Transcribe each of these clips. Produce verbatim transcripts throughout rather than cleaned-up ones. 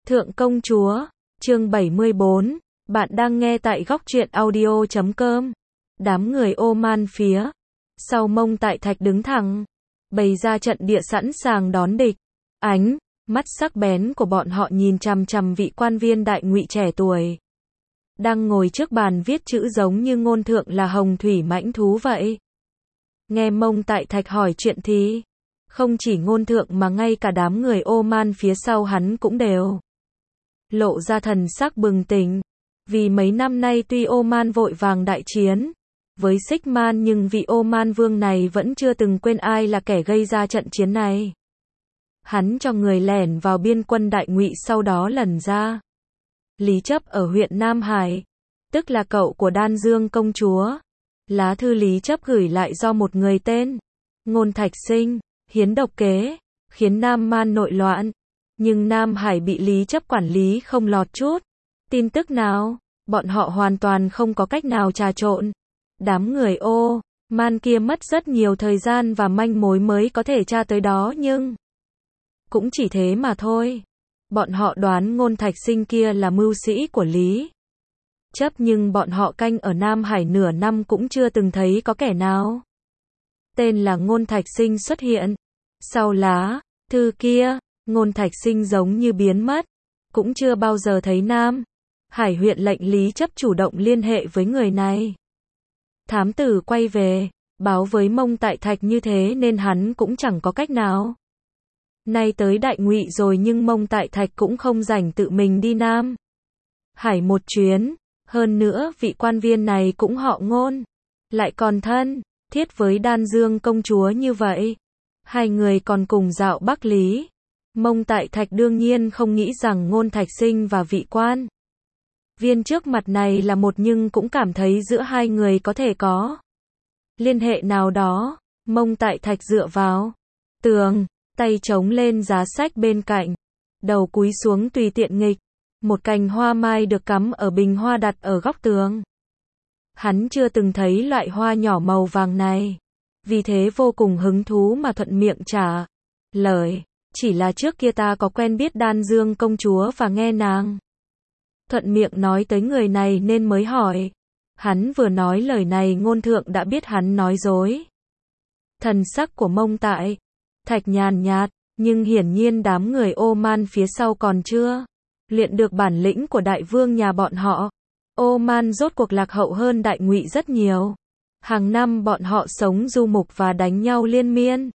Thượng công chúa, chương bảy mươi bốn, bạn đang nghe tại góc truyện audio chấm com. Đám người Oman phía sau Mông Tại Thạch đứng thẳng, bày ra trận địa sẵn sàng đón địch. Ánh mắt sắc bén của bọn họ nhìn chằm chằm vị quan viên đại ngụy trẻ tuổi, đang ngồi trước bàn viết chữ giống như ngôn thượng là hồng thủy mãnh thú vậy. Nghe Mông Tại Thạch hỏi chuyện thì, không chỉ ngôn thượng mà ngay cả đám người Oman phía sau hắn cũng đều lộ ra thần sắc bừng tỉnh. Vì mấy năm nay tuy Oman vội vàng đại chiến với Xích Man nhưng vị Oman vương này vẫn chưa từng quên ai là kẻ gây ra trận chiến này. Hắn cho người lẻn vào biên quân đại ngụy, sau đó lần ra Lý Chấp ở huyện Nam Hải, tức là cậu của Đan Dương công chúa. Lá thư Lý Chấp gửi lại do một người tên Ngôn Thạch Sinh hiến độc kế, khiến Nam Man nội loạn. Nhưng Nam Hải bị Lý Chấp quản lý không lọt chút tin tức nào, bọn họ hoàn toàn không có cách nào trà trộn. Đám người ô man kia mất rất nhiều thời gian và manh mối mới có thể tra tới đó, nhưng cũng chỉ thế mà thôi. Bọn họ đoán Ngôn Thạch Sinh kia là mưu sĩ của Lý Chấp, nhưng bọn họ canh ở Nam Hải nửa năm cũng chưa từng thấy có kẻ nào tên là Ngôn Thạch Sinh xuất hiện. Sau lá thư kia, Ngôn Thạch Sinh giống như biến mất, cũng chưa bao giờ thấy Nam Hải huyện lệnh Lý Chấp chủ động liên hệ với người này. Thám tử quay về, báo với Mông Tại Thạch như thế nên hắn cũng chẳng có cách nào. Nay tới đại ngụy rồi nhưng Mông Tại Thạch cũng không rảnh tự mình đi Nam Hải một chuyến. Hơn nữa vị quan viên này cũng họ Ngôn, lại còn thân thiết với Đan Dương công chúa như vậy. Hai người còn cùng dạo Bắc Lý. Mông Tại Thạch đương nhiên không nghĩ rằng Ngôn Thạch Sinh và vị quan viên trước mặt này là một, nhưng cũng cảm thấy giữa hai người có thể có liên hệ nào đó. Mông Tại Thạch dựa vào tường, tay chống lên giá sách bên cạnh, đầu cúi xuống tùy tiện nghịch một cành hoa mai được cắm ở bình hoa đặt ở góc tường. Hắn chưa từng thấy loại hoa nhỏ màu vàng này, vì thế vô cùng hứng thú mà thuận miệng trả lời. Chỉ là trước kia ta có quen biết Đan Dương công chúa và nghe nàng thuận miệng nói tới người này nên mới hỏi. Hắn vừa nói lời này Ngôn thượng đã biết hắn nói dối. Thần sắc của Mông Tại Thạch nhàn nhạt, nhưng hiển nhiên đám người Oman phía sau còn chưa luyện được bản lĩnh của đại vương nhà bọn họ. Oman rốt cuộc lạc hậu hơn đại ngụy rất nhiều. Hàng năm bọn họ sống du mục và đánh nhau liên miên,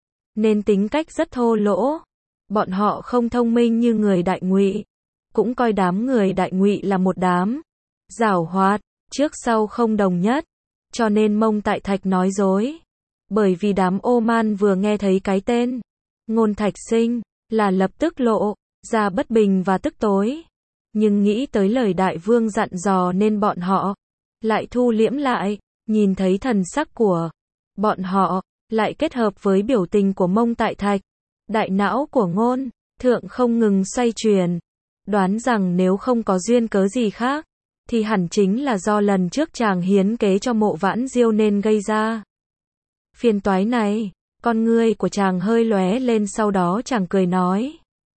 nên tính cách rất thô lỗ. Bọn họ không thông minh như người đại ngụy, cũng coi đám người đại ngụy là một đám giảo hoạt, trước sau không đồng nhất. Cho nên Mông Tại Thạch nói dối. Bởi vì đám Oman vừa nghe thấy cái tên Ngôn Thạch Sinh là lập tức lộ ra bất bình và tức tối. Nhưng nghĩ tới lời đại vương dặn dò nên bọn họ lại thu liễm lại. Nhìn thấy thần sắc của bọn họ lại kết hợp với biểu tình của Mông Tại Thạch, đại não của Ngôn thượng không ngừng xoay chuyển, đoán rằng nếu không có duyên cớ gì khác thì hẳn chính là do lần trước chàng hiến kế cho Mộ Vãn Diêu nên gây ra phiền toái này. Con ngươi của chàng hơi lóe lên, sau đó chàng cười nói: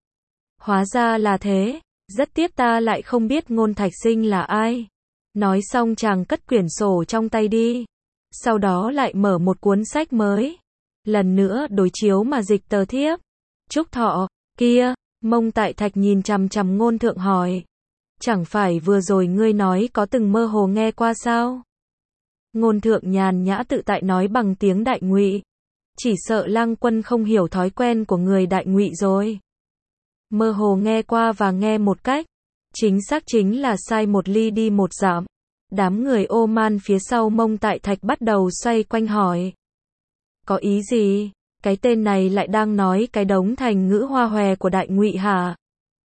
hóa ra là thế, rất tiếc ta lại không biết Ngôn Thạch Sinh là ai. Nói xong chàng cất quyển sổ trong tay đi, sau đó lại mở một cuốn sách mới, lần nữa đối chiếu mà dịch tờ thiếp chúc thọ kia. Mông Tại Thạch nhìn chằm chằm Ngôn thượng hỏi: chẳng phải vừa rồi ngươi nói có từng mơ hồ nghe qua sao? Ngôn thượng nhàn nhã tự tại nói bằng tiếng đại ngụy. Chỉ sợ Lang Quân không hiểu thói quen của người đại ngụy rồi. Mơ hồ nghe qua và nghe một cách chính xác chính là sai một ly đi một dặm. Đám người Oman phía sau Mông Tại Thạch bắt đầu xoay quanh hỏi: có ý gì? Cái tên này lại đang nói cái đống thành ngữ hoa hòe của đại ngụy hả?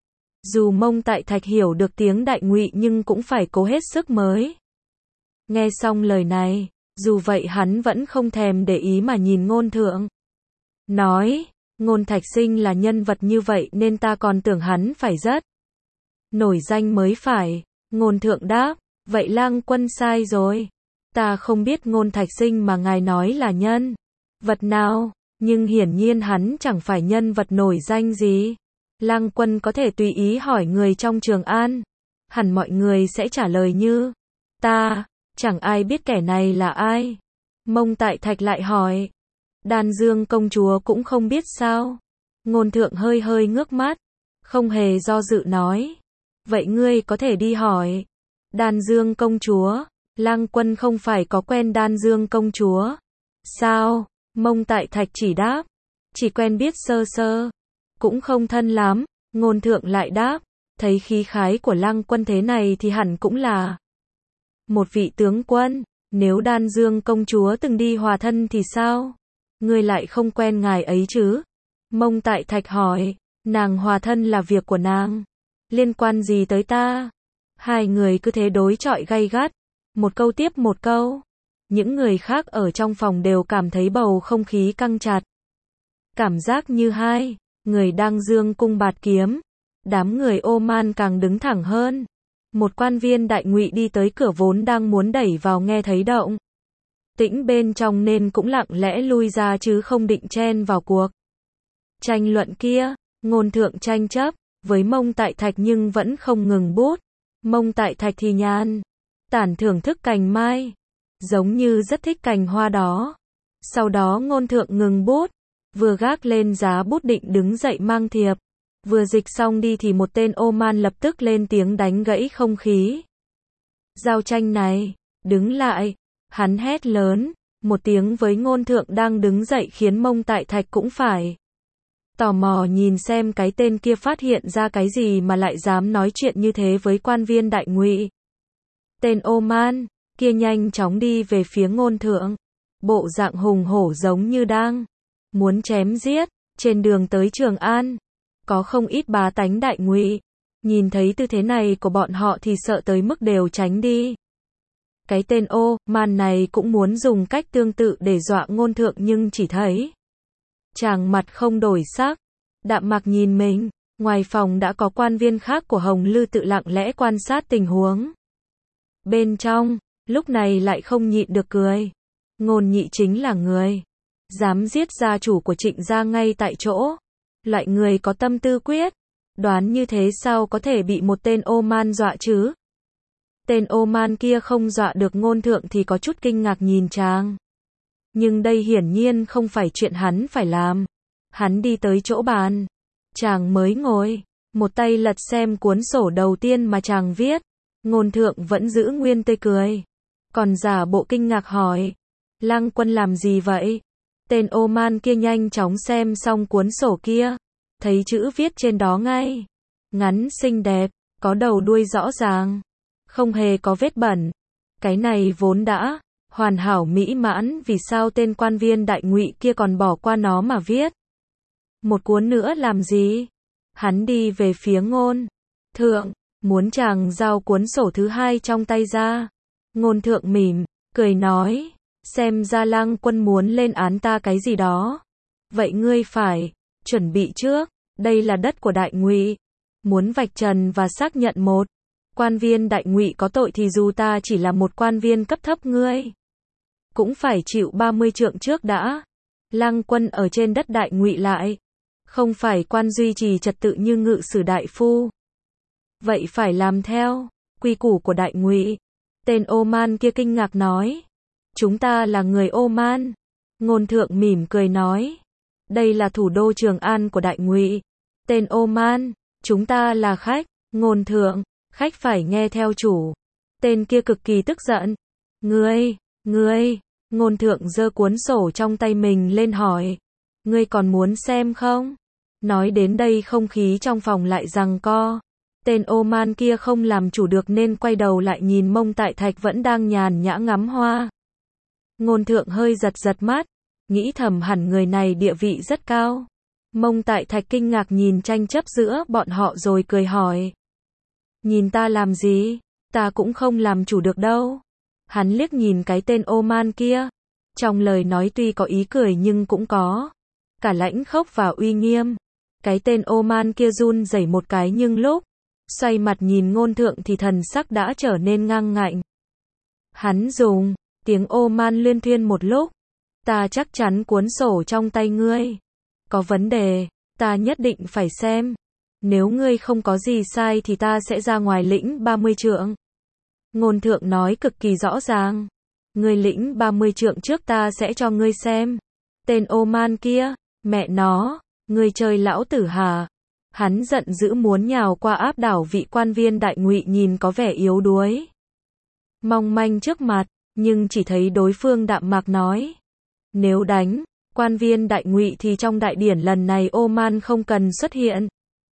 Dù Mông Tại Thạch hiểu được tiếng đại ngụy nhưng cũng phải cố hết sức mới nghe xong lời này. Dù vậy hắn vẫn không thèm để ý mà nhìn Ngôn thượng, nói: Ngôn Thạch Sinh là nhân vật như vậy nên ta còn tưởng hắn phải rất nổi danh mới phải. Ngôn thượng đáp: vậy Lang Quân sai rồi. Ta không biết Ngôn Thạch Sinh mà ngài nói là nhân vật nào, nhưng hiển nhiên hắn chẳng phải nhân vật nổi danh gì. Lăng Quân có thể tùy ý hỏi người trong Trường An. Hẳn mọi người sẽ trả lời như, ta, chẳng ai biết kẻ này là ai. Mông Tại Thạch lại hỏi, Đan Dương công chúa cũng không biết sao? Ngôn Thượng hơi hơi ngước mắt, không hề do dự nói, vậy ngươi có thể đi hỏi. Đan Dương công chúa, Lăng Quân không phải có quen Đan Dương công chúa? Sao? Mông Tại Thạch chỉ đáp, chỉ quen biết sơ sơ, cũng không thân lắm. Ngôn Thượng lại đáp, thấy khí khái của Lăng Quân thế này thì hẳn cũng là một vị tướng quân. Nếu Đan Dương công chúa từng đi hòa thân thì sao? Ngươi lại không quen ngài ấy chứ? Mông Tại Thạch hỏi, nàng hòa thân là việc của nàng, liên quan gì tới ta? Hai người cứ thế đối chọi gay gắt, một câu tiếp một câu. Những người khác ở trong phòng đều cảm thấy bầu không khí căng chặt. Cảm giác như hai người đang dương cung bạt kiếm. Đám người Oman càng đứng thẳng hơn. Một quan viên đại ngụy đi tới cửa vốn đang muốn đẩy vào nghe thấy động tĩnh bên trong nên cũng lặng lẽ lui ra chứ không định chen vào cuộc tranh luận kia. Ngôn Thượng tranh chấp với Mông Tại Thạch nhưng vẫn không ngừng bút. Mông Tại Thạch thì nhàn tản thưởng thức cành mai, giống như rất thích cành hoa đó. Sau đó Ngôn Thượng ngừng bút, vừa gác lên giá bút định đứng dậy mang thiệp. Vừa dịch xong đi thì một tên Oman lập tức lên tiếng đánh gãy không khí. Giao tranh này, đứng lại. Hắn hét lớn một tiếng với Ngôn Thượng đang đứng dậy khiến Mông Tại Thạch cũng phải tò mò nhìn xem cái tên kia phát hiện ra cái gì mà lại dám nói chuyện như thế với quan viên đại ngụy. Tên Oman kia nhanh chóng đi về phía Ngôn Thượng, bộ dạng hùng hổ giống như đang muốn chém giết. Trên đường tới Trường An, có không ít bá tánh đại ngụy, nhìn thấy tư thế này của bọn họ thì sợ tới mức đều tránh đi. Cái tên Oman này cũng muốn dùng cách tương tự để dọa Ngôn Thượng nhưng chỉ thấy chàng mặt không đổi sắc, đạm mạc nhìn mình. Ngoài phòng đã có quan viên khác của Hồng Lư tự lặng lẽ quan sát tình huống. Bên trong, lúc này lại không nhịn được cười. Ngôn Nhị chính là người dám giết gia chủ của Trịnh gia ngay tại chỗ. Loại người có tâm tư quyết đoán như thế sao có thể bị một tên Oman dọa chứ? Tên Oman kia không dọa được Ngôn Thượng thì có chút kinh ngạc nhìn chàng. Nhưng đây hiển nhiên không phải chuyện hắn phải làm. Hắn đi tới chỗ bàn. Chàng mới ngồi, một tay lật xem cuốn sổ đầu tiên mà chàng viết. Ngôn Thượng vẫn giữ nguyên tươi cười, còn giả bộ kinh ngạc hỏi, Lăng Quân làm gì vậy? Tên Oman kia nhanh chóng xem xong cuốn sổ kia, thấy chữ viết trên đó ngay. Ngắn xinh đẹp, có đầu đuôi rõ ràng, không hề có vết bẩn. Cái này vốn đã hoàn hảo mỹ mãn, vì sao tên quan viên đại ngụy kia còn bỏ qua nó mà viết một cuốn nữa làm gì? Hắn đi về phía Ngôn Thượng, muốn chàng giao cuốn sổ thứ hai trong tay ra. Ngôn Thượng mỉm cười nói, xem ra Lăng Quân muốn lên án ta cái gì đó. Vậy ngươi phải chuẩn bị trước, đây là đất của đại ngụy. Muốn vạch trần và xác nhận một quan viên đại ngụy có tội thì dù ta chỉ là một quan viên cấp thấp ngươi cũng phải chịu ba mươi trượng trước đã. Lăng Quân ở trên đất đại ngụy lại không phải quan duy trì trật tự như ngự sử đại phu. Vậy phải làm theo quy củ của đại ngụy. Tên Oman kia kinh ngạc nói, chúng ta là người Oman. Ngôn Thượng mỉm cười nói, đây là thủ đô Trường An của đại ngụy. Tên Oman, chúng ta là khách. Ngôn Thượng, khách phải nghe theo chủ. Tên kia cực kỳ tức giận. Ngươi, ngươi. Ngôn Thượng giơ cuốn sổ trong tay mình lên hỏi, ngươi còn muốn xem không? Nói đến đây không khí trong phòng lại giằng co. Tên Oman kia không làm chủ được nên quay đầu lại nhìn Mông Tại Thạch vẫn đang nhàn nhã ngắm hoa. Ngôn Thượng hơi giật giật mắt, nghĩ thầm hẳn người này địa vị rất cao. Mông Tại Thạch kinh ngạc nhìn tranh chấp giữa bọn họ rồi cười hỏi, nhìn ta làm gì? Ta cũng không làm chủ được đâu. Hắn liếc nhìn cái tên Oman kia, trong lời nói tuy có ý cười nhưng cũng có cả lãnh khốc và uy nghiêm. Cái tên Oman kia run rẩy một cái nhưng lúc xoay mặt nhìn Ngôn Thượng thì thần sắc đã trở nên ngang ngạnh. Hắn dùng tiếng Oman liên thuyên một lúc, ta chắc chắn cuốn sổ trong tay ngươi có vấn đề, ta nhất định phải xem. Nếu ngươi không có gì sai thì ta sẽ ra ngoài lĩnh ba mươi trượng. Ngôn thượng nói cực kỳ rõ ràng. Ngươi lĩnh ba mươi trượng trước ta sẽ cho ngươi xem. Tên ô man kia, mẹ nó, ngươi chơi lão tử hả? Hắn giận dữ muốn nhào qua áp đảo vị quan viên đại ngụy nhìn có vẻ yếu đuối, mong manh trước mặt, nhưng chỉ thấy đối phương đạm mạc nói. Nếu đánh quan viên đại ngụy thì trong đại điển lần này ô man không cần xuất hiện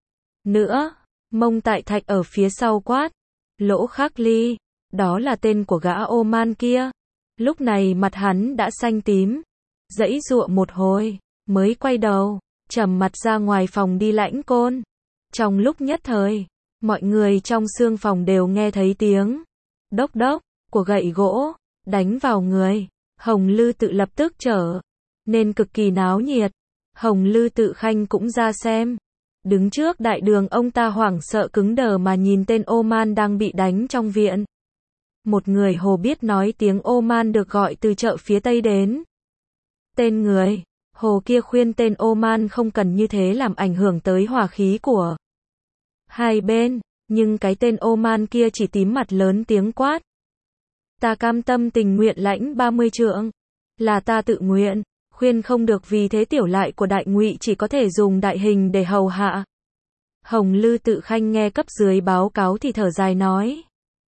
nữa. Mông Tại Thạch ở phía sau quát. Lỗ Khắc Ly, đó là tên của gã ô man kia. Lúc này mặt hắn đã xanh tím, giãy giụa một hồi, mới quay đầu, trầm mặt ra ngoài phòng đi lãnh côn. Trong lúc nhất thời, mọi người trong xương phòng đều nghe thấy tiếng đốc đốc của gậy gỗ đánh vào người. Hồng Lư Tự lập tức trở nên cực kỳ náo nhiệt. Hồng Lư Tự Khanh cũng ra xem. Đứng trước đại đường, ông ta hoảng sợ cứng đờ mà nhìn tên ô man đang bị đánh trong viện. Một người Hồ biết nói tiếng ô man được gọi từ chợ phía Tây đến. Tên người Hồ kia khuyên tên ô man không cần như thế làm ảnh hưởng tới hòa khí của hai bên, nhưng cái tên ô man kia chỉ tím mặt lớn tiếng quát. Ta cam tâm tình nguyện lãnh ba mươi trượng, là ta tự nguyện, khuyên không được, vì thế tiểu lại của đại ngụy chỉ có thể dùng đại hình để hầu hạ. Hồng Lư Tự Khanh nghe cấp dưới báo cáo thì thở dài nói.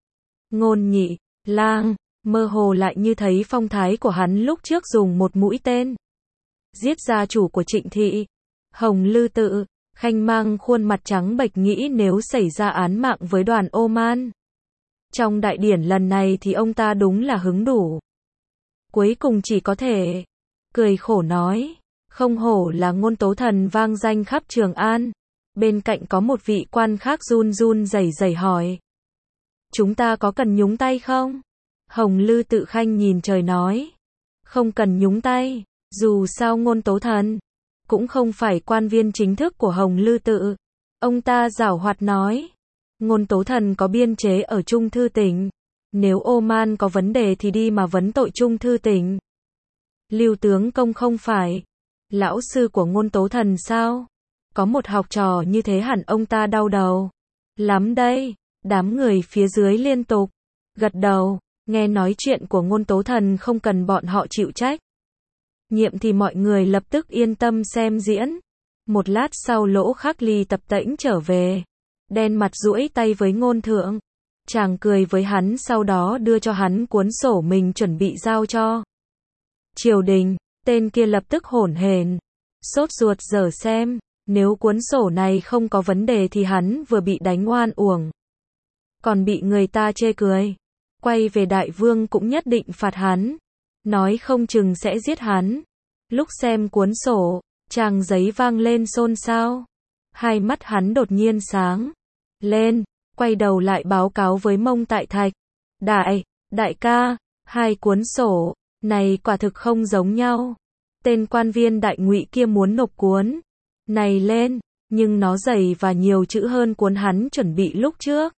Ngôn Nhị Lang, mơ hồ lại như thấy phong thái của hắn lúc trước dùng một mũi tên giết gia chủ của Trịnh thị. Hồng Lư Tự Khanh mang khuôn mặt trắng bệch nghĩ nếu xảy ra án mạng với đoàn ô man trong đại điển lần này thì ông ta đúng là hứng đủ. Cuối cùng chỉ có thể cười khổ nói, không hổ là Ngôn Tố Thần vang danh khắp Trường An. Bên cạnh có một vị quan khác run run rẩy rẩy hỏi. Chúng ta có cần nhúng tay không? Hồng Lư Tự Khanh nhìn trời nói. Không cần nhúng tay, dù sao Ngôn Tố Thần cũng không phải quan viên chính thức của Hồng Lư Tự. Ông ta giảo hoạt nói. Ngôn Tố Thần có biên chế ở Trung Thư tỉnh. Nếu ô man có vấn đề thì đi mà vấn tội Trung Thư tỉnh. Lưu tướng công không phải lão sư của Ngôn Tố Thần sao? Có một học trò như thế hẳn ông ta đau đầu lắm đây. Đám người phía dưới liên tục gật đầu, nghe nói chuyện của Ngôn Tố Thần không cần bọn họ chịu trách nhiệm thì mọi người lập tức yên tâm xem diễn. Một lát sau Lỗ Khắc Ly tập tễnh trở về, đen mặt duỗi tay với Ngôn Thượng. Chàng cười với hắn, sau đó đưa cho hắn cuốn sổ mình chuẩn bị giao cho triều đình. Tên kia lập tức hổn hển, sốt ruột dở xem. Nếu cuốn sổ này không có vấn đề thì hắn vừa bị đánh oan uổng, còn bị người ta chê cười. Quay về đại vương cũng nhất định phạt hắn, nói không chừng sẽ giết hắn. Lúc xem cuốn sổ, trang giấy vang lên xôn xao. Hai mắt hắn đột nhiên sáng lên, quay đầu lại báo cáo với Mông Tại Thạch. Đại, đại ca, hai cuốn sổ này quả thực không giống nhau. Tên quan viên đại ngụy kia muốn nộp cuốn này lên, nhưng nó dày và nhiều chữ hơn cuốn hắn chuẩn bị lúc trước.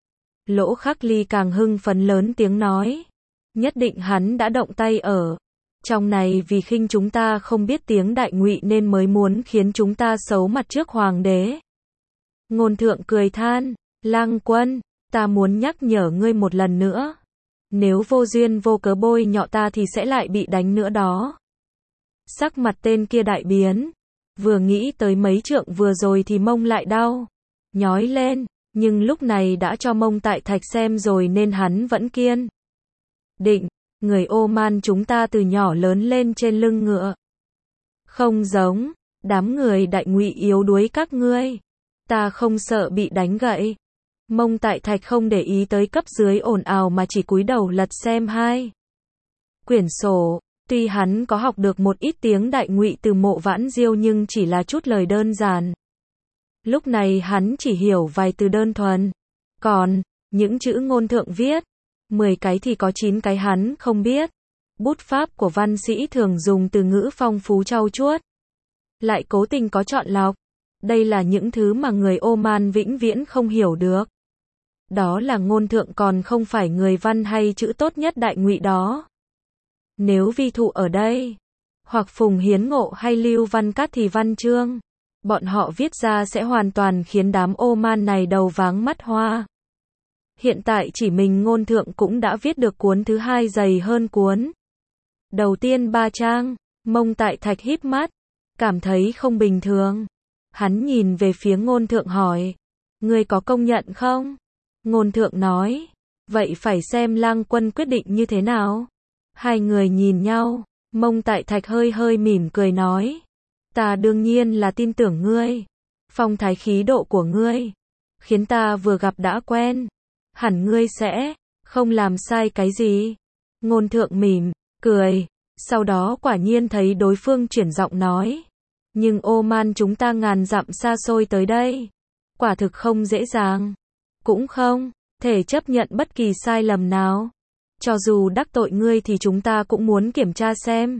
Lỗ Khắc Ly càng hưng phấn lớn tiếng nói. Nhất định hắn đã động tay ở trong này vì khinh chúng ta không biết tiếng đại ngụy nên mới muốn khiến chúng ta xấu mặt trước hoàng đế. Ngôn Thượng cười than. Lang Quân, ta muốn nhắc nhở ngươi một lần nữa. Nếu vô duyên vô cớ bôi nhọ ta thì sẽ lại bị đánh nữa đó. Sắc mặt tên kia đại biến. Vừa nghĩ tới mấy trượng vừa rồi thì mông lại đau nhói lên, nhưng lúc này đã cho Mông Tại Thạch xem rồi nên hắn vẫn kiên định. Người ô man chúng ta từ nhỏ lớn lên trên lưng ngựa, không giống đám người đại ngụy yếu đuối các ngươi. Ta không sợ bị đánh gậy. Mông Tại Thạch không để ý tới cấp dưới ồn ào mà chỉ cúi đầu lật xem hai quyển sổ. Tuy hắn có học được một ít tiếng đại ngụy từ Mộ Vãn Diêu nhưng chỉ là chút lời đơn giản. Lúc này hắn chỉ hiểu vài từ đơn thuần. Còn những chữ Ngôn Thượng viết, mười cái thì có chín cái hắn không biết. Bút pháp của văn sĩ thường dùng từ ngữ phong phú trau chuốt, lại cố tình có chọn lọc. Đây là những thứ mà người ô man vĩnh viễn không hiểu được. Đó là Ngôn Thượng còn không phải người văn hay chữ tốt nhất đại ngụy đó. Nếu Vi Thụ ở đây, hoặc Phùng Hiến Ngộ hay Lưu Văn Cát thì văn chương bọn họ viết ra sẽ hoàn toàn khiến đám ô man này đầu váng mắt hoa. Hiện tại chỉ mình Ngôn Thượng cũng đã viết được cuốn thứ hai dày hơn cuốn đầu tiên ba trang. Mông Tại Thạch híp mắt, cảm thấy không bình thường. Hắn nhìn về phía Ngôn Thượng hỏi, ngươi có công nhận không? Ngôn Thượng nói, vậy phải xem Lang Quân quyết định như thế nào. Hai người nhìn nhau, Mông Tại Thạch hơi hơi mỉm cười nói, ta đương nhiên là tin tưởng ngươi. Phong thái khí độ của ngươi khiến ta vừa gặp đã quen, hẳn ngươi sẽ không làm sai cái gì. Ngôn Thượng mỉm cười, sau đó quả nhiên thấy đối phương chuyển giọng nói, nhưng ô man chúng ta ngàn dặm xa xôi tới đây, quả thực không dễ dàng, cũng không thể chấp nhận bất kỳ sai lầm nào. Cho dù đắc tội ngươi thì chúng ta cũng muốn kiểm tra xem.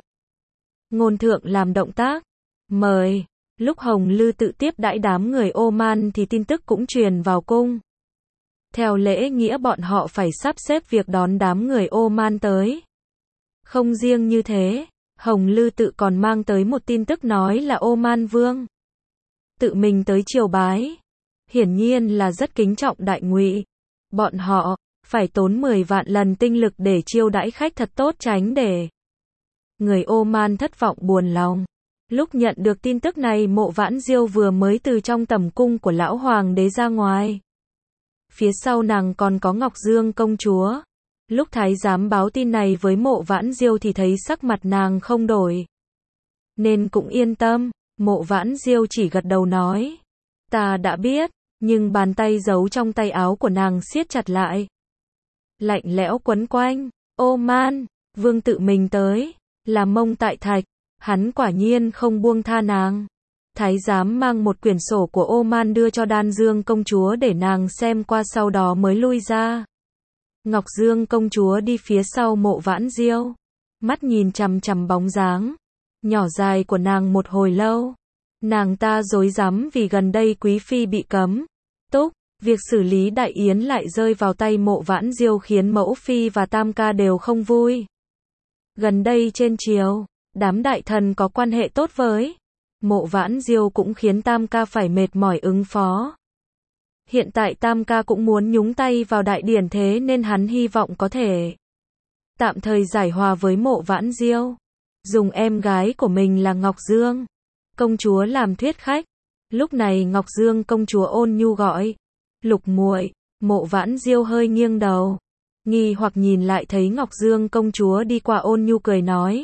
Ngôn Thượng làm động tác mời. Lúc Hồng Lư tự tiếp đãi đám người ô man thì tin tức cũng truyền vào cung. Theo lễ nghĩa bọn họ phải sắp xếp việc đón đám người ô man tới. Không riêng như thế, Hồng Lư tự còn mang tới một tin tức nói là ô man vương tự mình tới triều bái. Hiển nhiên là rất kính trọng Đại Ngụy. Bọn họ phải tốn mười vạn lần tinh lực để chiêu đãi khách thật tốt, tránh để người ô man thất vọng buồn lòng. Lúc nhận được tin tức này, Mộ Vãn Diêu vừa mới từ trong tầm cung của lão hoàng đế ra ngoài. Phía sau nàng còn có Ngọc Dương công chúa. Lúc thái giám báo tin này với Mộ Vãn Diêu thì thấy sắc mặt nàng không đổi, nên cũng yên tâm. Mộ Vãn Diêu chỉ gật đầu nói, ta đã biết, nhưng bàn tay giấu trong tay áo của nàng siết chặt lại, lạnh lẽo quấn quanh. Ô man vương tự mình tới, là Mông Tại Thạch, hắn quả nhiên không buông tha nàng. Thái giám mang một quyển sổ của ô man đưa cho Đan Dương công chúa để nàng xem qua, sau đó mới lui ra. Ngọc Dương công chúa đi phía sau Mộ Vãn Diêu, mắt nhìn chằm chằm bóng dáng nhỏ dài của nàng một hồi lâu. Nàng ta rối rắm vì gần đây quý phi bị cấm túc, việc xử lý đại yến lại rơi vào tay Mộ Vãn Diêu khiến mẫu phi và tam ca đều không vui. Gần đây trên triều, đám đại thần có quan hệ tốt với Mộ Vãn Diêu cũng khiến tam ca phải mệt mỏi ứng phó. Hiện tại tam ca cũng muốn nhúng tay vào đại điển, thế nên hắn hy vọng có thể tạm thời giải hòa với Mộ Vãn Diêu, dùng em gái của mình là Ngọc Dương công chúa làm thuyết khách. Lúc này Ngọc Dương công chúa ôn nhu gọi, Lục muội. Mộ Vãn Diêu hơi nghiêng đầu, nghi hoặc nhìn lại thấy Ngọc Dương công chúa đi qua, ôn nhu cười nói,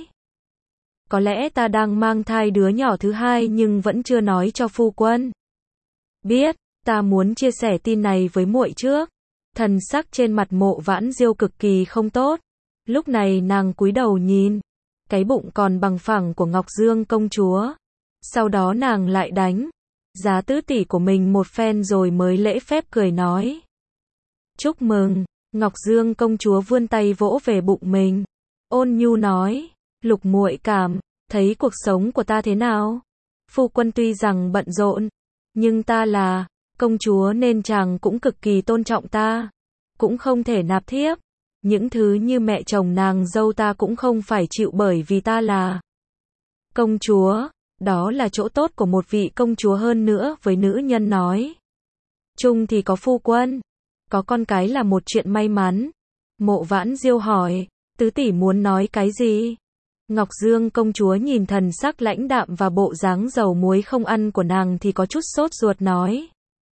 có lẽ ta đang mang thai đứa nhỏ thứ hai nhưng vẫn chưa nói cho phu quân biết, ta muốn chia sẻ tin này với muội trước. Thần sắc trên mặt Mộ Vãn Diêu cực kỳ không tốt. Lúc này nàng cúi đầu nhìn cái bụng còn bằng phẳng của Ngọc Dương công chúa, sau đó nàng lại đánh giá tứ tỷ của mình một phen rồi mới lễ phép cười nói, chúc mừng. Ngọc Dương công chúa vươn tay vỗ về bụng mình, ôn nhu nói, Lục muội cảm thấy cuộc sống của ta thế nào? Phu quân tuy rằng bận rộn, nhưng ta là công chúa nên chàng cũng cực kỳ tôn trọng ta, cũng không thể nạp thiếp. Những thứ như mẹ chồng nàng dâu ta cũng không phải chịu bởi vì ta là công chúa. Đó là chỗ tốt của một vị công chúa. Hơn nữa với nữ nhân nói chung thì có phu quân, có con cái là một chuyện may mắn. Mộ Vãn Diêu hỏi, tứ tỷ muốn nói cái gì? Ngọc Dương công chúa nhìn thần sắc lãnh đạm và bộ dáng dầu muối không ăn của nàng thì có chút sốt ruột nói,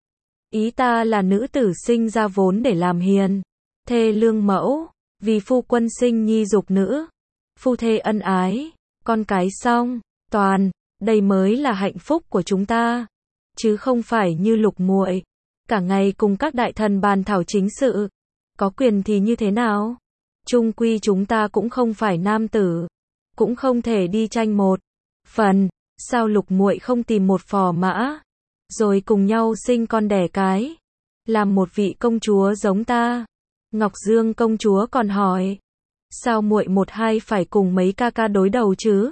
ý ta là nữ tử sinh ra vốn để làm hiền thê lương mẫu, vì phu quân sinh nhi dục nữ, phu thê ân ái, con cái xong toàn, đây mới là hạnh phúc của chúng ta, chứ không phải như Lục muội cả ngày cùng các đại thần bàn thảo chính sự, có quyền thì như thế nào? Chung quy chúng ta cũng không phải nam tử, cũng không thể đi tranh một phần. Sao Lục muội không tìm một phò mã, rồi cùng nhau sinh con đẻ cái, làm một vị công chúa giống ta? Ngọc Dương công chúa còn hỏi, sao muội một hai phải cùng mấy ca ca đối đầu chứ?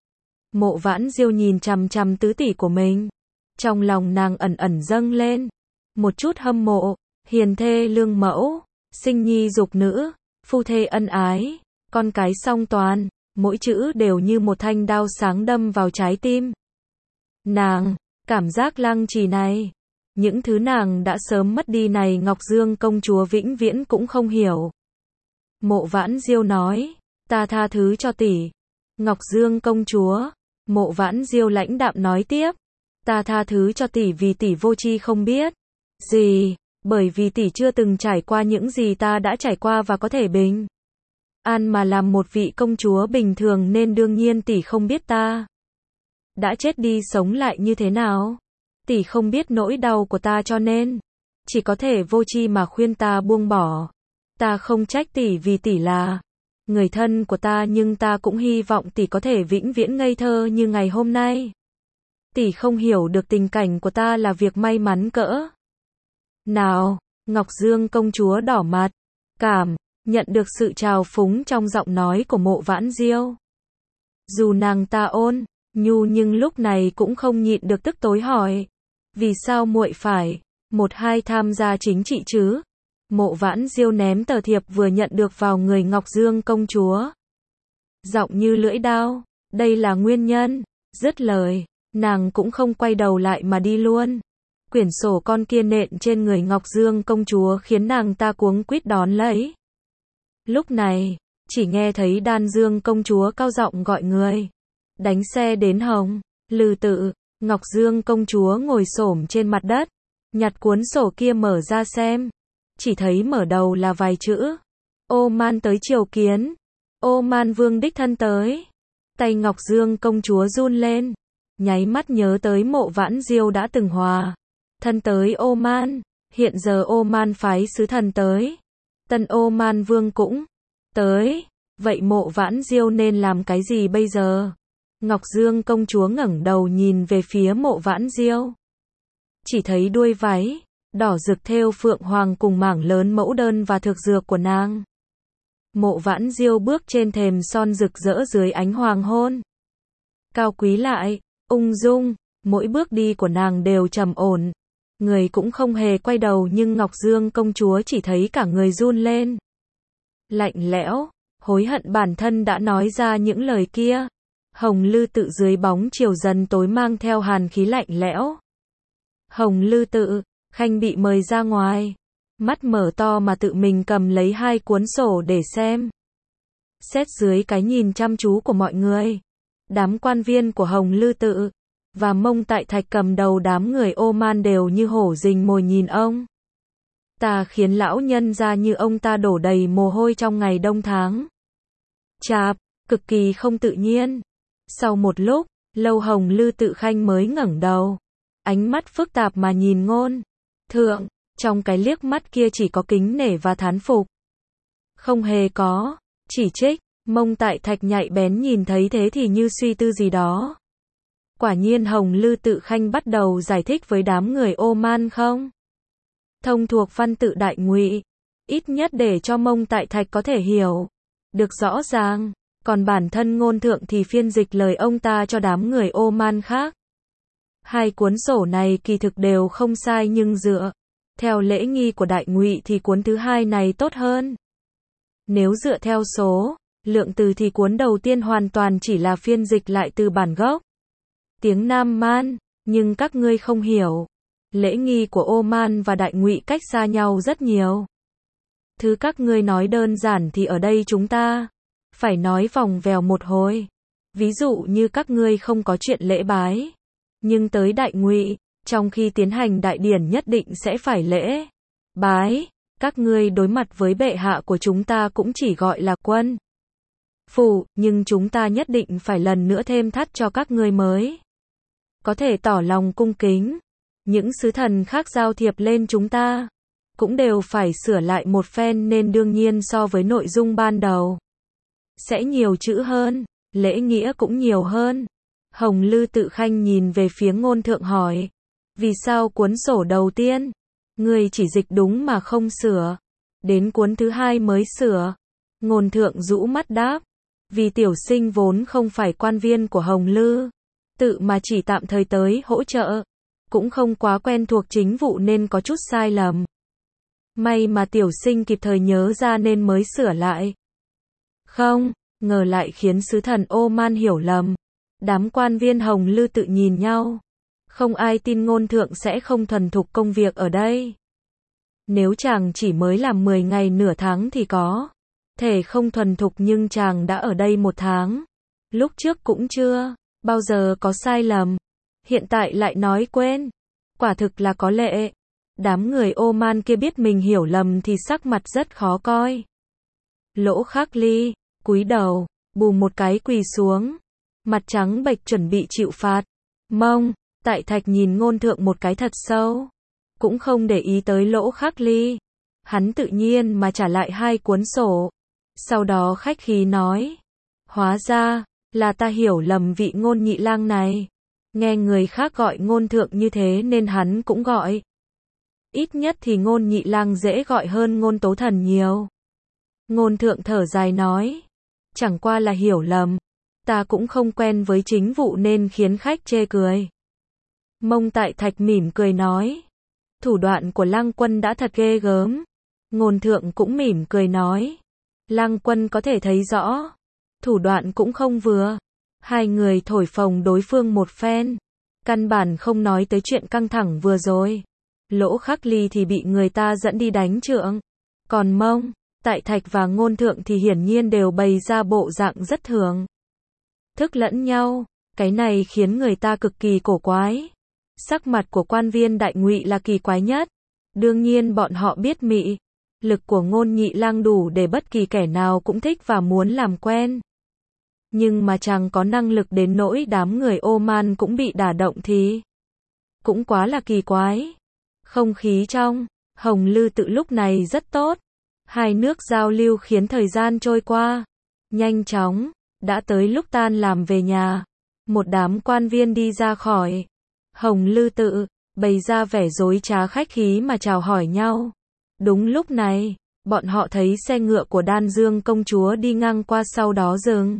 Mộ Vãn Diêu nhìn chằm chằm tứ tỷ của mình, trong lòng nàng ẩn ẩn dâng lên một chút hâm mộ. Hiền thê lương mẫu, sinh nhi dục nữ, phu thê ân ái, con cái song toàn, mỗi chữ đều như một thanh đao sáng đâm vào trái tim nàng. Cảm giác lăng trì này, những thứ nàng đã sớm mất đi này Ngọc Dương công chúa vĩnh viễn cũng không hiểu. Mộ Vãn Diêu nói, ta tha thứ cho tỷ. Ngọc Dương công chúa, Mộ Vãn Diêu lãnh đạm nói tiếp, ta tha thứ cho tỷ vì tỷ vô tri không biết gì, bởi vì tỷ chưa từng trải qua những gì ta đã trải qua và có thể bình an mà làm một vị công chúa bình thường nên đương nhiên tỷ không biết ta đã chết đi sống lại như thế nào. Tỷ không biết nỗi đau của ta cho nên chỉ có thể vô tri mà khuyên ta buông bỏ. Ta không trách tỷ vì tỷ là người thân của ta, nhưng ta cũng hy vọng tỷ có thể vĩnh viễn ngây thơ như ngày hôm nay. Tỷ không hiểu được tình cảnh của ta là việc may mắn cỡ nào. Ngọc Dương công chúa đỏ mặt, cảm nhận được sự trào phúng trong giọng nói của Mộ Vãn Diêu. Dù nàng ta ôn nhu nhưng lúc này cũng không nhịn được tức tối hỏi, vì sao muội phải một hai tham gia chính trị chứ? Mộ Vãn Diêu ném tờ thiệp vừa nhận được vào người Ngọc Dương công chúa. Giọng như lưỡi dao, đây là nguyên nhân. Dứt lời, nàng cũng không quay đầu lại mà đi luôn. Quyển sổ con kia nện trên người Ngọc Dương công chúa khiến nàng ta cuống quýt đón lấy. Lúc này, chỉ nghe thấy Đan Dương công chúa cao giọng gọi người. Đánh xe đến Hồng Lư Tự. Ngọc Dương công chúa ngồi xổm trên mặt đất, nhặt cuốn sổ kia mở ra xem. Chỉ thấy mở đầu là vài chữ. Ô Man tới triều kiến. Ô Man vương đích thân tới. Tay Ngọc Dương công chúa run lên. Nháy mắt nhớ tới Mộ Vãn Diêu đã từng hòa thân tới Ô Man. Hiện giờ Ô Man phái sứ thần tới. Tân Ô Man vương cũng tới. Vậy Mộ Vãn Diêu nên làm cái gì bây giờ? Ngọc Dương công chúa ngẩng đầu nhìn về phía Mộ Vãn Diêu. Chỉ thấy đuôi váy đỏ rực thêu phượng hoàng cùng mảng lớn mẫu đơn và thực dược của nàng. Mộ Vãn Diêu bước trên thềm son rực rỡ dưới ánh hoàng hôn. Cao quý lại, ung dung, mỗi bước đi của nàng đều trầm ổn. Người cũng không hề quay đầu, nhưng Ngọc Dương công chúa chỉ thấy cả người run lên. Lạnh lẽo, hối hận bản thân đã nói ra những lời kia. Hồng Lư Tự dưới bóng chiều dần tối mang theo hàn khí lạnh lẽo. Hồng Lư Tự, Khanh bị mời ra ngoài. Mắt mở to mà tự mình cầm lấy hai cuốn sổ để xem. Xét dưới cái nhìn chăm chú của mọi người, đám quan viên của Hồng Lư Tự và Mông Tại Thạch cầm đầu đám người Ô Man đều như hổ rình mồi nhìn ông ta, khiến lão nhân ra như ông ta đổ đầy mồ hôi trong ngày đông tháng chạp, cực kỳ không tự nhiên. Sau một lúc lâu Hồng Lư Tự Khanh mới ngẩng đầu, ánh mắt phức tạp mà nhìn Ngôn Thượng. Trong cái liếc mắt kia chỉ có kính nể và thán phục, không hề có chỉ trích. Mông Tại Thạch nhạy bén nhìn thấy thế thì như suy tư gì đó. Quả nhiên Hồng Lư Tự Khanh bắt đầu giải thích với đám người Ô Man không thông thuộc văn tự Đại Ngụy, ít nhất để cho Mông Tại Thạch có thể hiểu được rõ ràng. Còn bản thân Ngôn Thượng thì phiên dịch lời ông ta cho đám người Ô Man khác. Hai cuốn sổ này kỳ thực đều không sai, nhưng dựa theo lễ nghi của Đại Ngụy thì cuốn thứ hai này tốt hơn. Nếu dựa theo số lượng từ thì cuốn đầu tiên hoàn toàn chỉ là phiên dịch lại từ bản gốc tiếng Nam Man, nhưng các ngươi không hiểu. Lễ nghi của Ô Man và Đại Ngụy cách xa nhau rất nhiều. Thứ các ngươi nói đơn giản thì ở đây chúng ta phải nói vòng vèo một hồi. Ví dụ như các ngươi không có chuyện lễ bái, nhưng tới Đại Ngụy, trong khi tiến hành đại điển nhất định sẽ phải lễ bái. Các ngươi đối mặt với bệ hạ của chúng ta cũng chỉ gọi là quân phủ, nhưng chúng ta nhất định phải lần nữa thêm thắt cho các ngươi mới có thể tỏ lòng cung kính. Những sứ thần khác giao thiệp lên chúng ta cũng đều phải sửa lại một phen, nên đương nhiên so với nội dung ban đầu sẽ nhiều chữ hơn, lễ nghĩa cũng nhiều hơn. Hồng Lư Tự Khanh nhìn về phía Ngôn Thượng hỏi, vì sao cuốn sổ đầu tiên người chỉ dịch đúng mà không sửa, đến cuốn thứ hai mới sửa? Ngôn Thượng rũ mắt đáp, vì tiểu sinh vốn không phải quan viên của Hồng Lư Tự mà chỉ tạm thời tới hỗ trợ, cũng không quá quen thuộc chính vụ nên có chút sai lầm. May mà tiểu sinh kịp thời nhớ ra nên mới sửa lại. Không ngờ lại khiến sứ thần Ô Man hiểu lầm. Đám quan viên Hồng Lư Tự nhìn nhau, Không ai tin ngôn thượng sẽ không thuần thục công việc ở đây. Nếu chàng chỉ mới làm mười ngày nửa tháng thì có thể không thuần thục, nhưng chàng đã ở đây một tháng. Lúc trước cũng chưa bao giờ có sai lầm. Hiện tại lại nói quên. Quả thực là có lệ. Đám người Oman kia biết mình hiểu lầm thì sắc mặt rất khó coi. Lỗ Khắc Ly cúi đầu, bù một cái quỳ xuống, mặt trắng bệch chuẩn bị chịu phạt. Mông Tại Thạch nhìn ngôn thượng một cái thật sâu, cũng không để ý tới Lỗ Khắc Ly. Hắn tự nhiên mà trả lại hai cuốn sổ. Sau đó khách khí nói, hóa ra là ta hiểu lầm vị Ngôn nhị lang này. Nghe người khác gọi ngôn thượng như thế nên hắn cũng gọi. Ít nhất thì Ngôn nhị lang dễ gọi hơn Ngôn tố thần nhiều. Ngôn thượng thở dài nói, chẳng qua là hiểu lầm. Ta cũng không quen với chính vụ nên khiến khách chê cười. Mông Tại Thạch mỉm cười nói, thủ đoạn của Lăng Quân đã thật ghê gớm. Ngôn thượng cũng mỉm cười nói, Lăng Quân có thể thấy rõ, thủ đoạn cũng không vừa. Hai người thổi phồng đối phương một phen, căn bản không nói tới chuyện căng thẳng vừa rồi. Lỗ Khắc Ly thì bị người ta dẫn đi đánh trượng. Còn Mông Tại Thạch và ngôn thượng thì hiển nhiên đều bày ra bộ dạng rất thường thức lẫn nhau. Cái này khiến người ta cực kỳ cổ quái. Sắc mặt của quan viên Đại Ngụy là kỳ quái nhất. Đương nhiên bọn họ biết mị lực của Ngôn nhị lang đủ để bất kỳ kẻ nào cũng thích và muốn làm quen. Nhưng mà chẳng có năng lực đến nỗi đám người Oman cũng bị đả động thì cũng quá là kỳ quái. Không khí trong Hồng Lư Tự lúc này rất tốt. Hai nước giao lưu khiến thời gian trôi qua nhanh chóng. Đã tới lúc tan làm về nhà. Một đám quan viên đi ra khỏi Hồng Lư Tự, bày ra vẻ dối trá khách khí mà chào hỏi nhau. Đúng lúc này, bọn họ thấy xe ngựa của Đan Dương công chúa đi ngang qua, sau đó dừng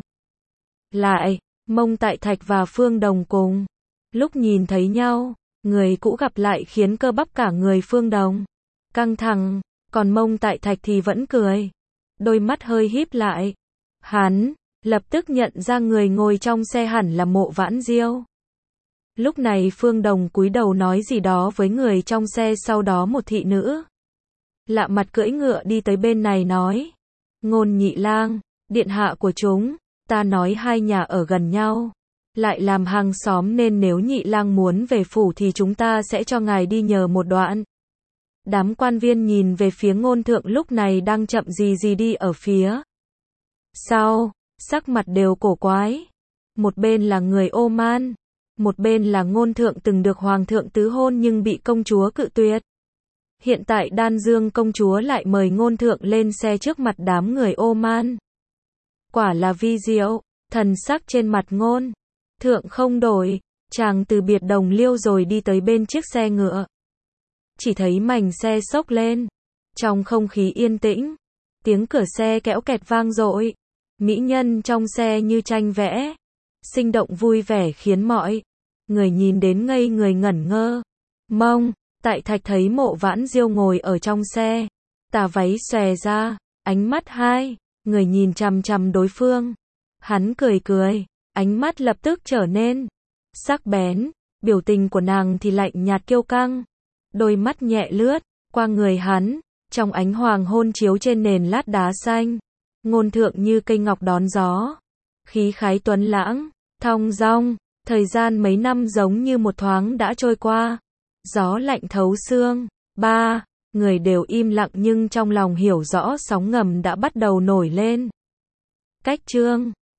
lại. Mông Tại Thạch và Phương Đồng cùng lúc nhìn thấy nhau, người cũ gặp lại khiến cơ bắp cả người Phương Đồng căng thẳng, còn Mông Tại Thạch thì vẫn cười, đôi mắt hơi híp lại. Hắn lập tức nhận ra người ngồi trong xe hẳn là Mộ Vãn Diêu. Lúc này Phương Đồng cúi đầu nói gì đó với người trong xe, sau đó một thị nữ lạ mặt cưỡi ngựa đi tới bên này nói, Ngôn nhị lang, điện hạ của chúng ta nói hai nhà ở gần nhau, lại làm hàng xóm, nên nếu nhị lang muốn về phủ thì chúng ta sẽ cho ngài đi nhờ một đoạn. Đám quan viên nhìn về phía ngôn thượng lúc này đang chậm gì gì đi ở phía sau, sắc mặt đều cổ quái. Một bên là người Oman, một bên là ngôn thượng từng được hoàng thượng tứ hôn nhưng bị công chúa cự tuyệt. Hiện tại Đan Dương công chúa lại mời ngôn thượng lên xe trước mặt đám người Oman. Quả là vi diệu. Thần sắc trên mặt ngôn thượng không đổi, chàng từ biệt Đồng Liêu rồi đi tới bên chiếc xe ngựa. Chỉ thấy mảnh xe xốc lên, trong không khí yên tĩnh, tiếng cửa xe kéo kẹt vang dội. Mỹ nhân trong xe như tranh vẽ, sinh động vui vẻ khiến mọi người nhìn đến ngây người ngẩn ngơ. Mông Tại Thạch thấy Mộ Vãn Diêu ngồi ở trong xe, tà váy xòe ra, ánh mắt hai người nhìn chằm chằm đối phương. Hắn cười cười, ánh mắt lập tức trở nên sắc bén, biểu tình của nàng thì lạnh nhạt kiêu căng. Đôi mắt nhẹ lướt qua người hắn, trong ánh hoàng hôn chiếu trên nền lát đá xanh. Ngôn thượng như cây ngọc đón gió, khí khái tuấn lãng, thong dong. Thời gian mấy năm giống như một thoáng đã trôi qua. Gió lạnh thấu xương. Ba người đều im lặng nhưng trong lòng hiểu rõ sóng ngầm đã bắt đầu nổi lên. Cách chương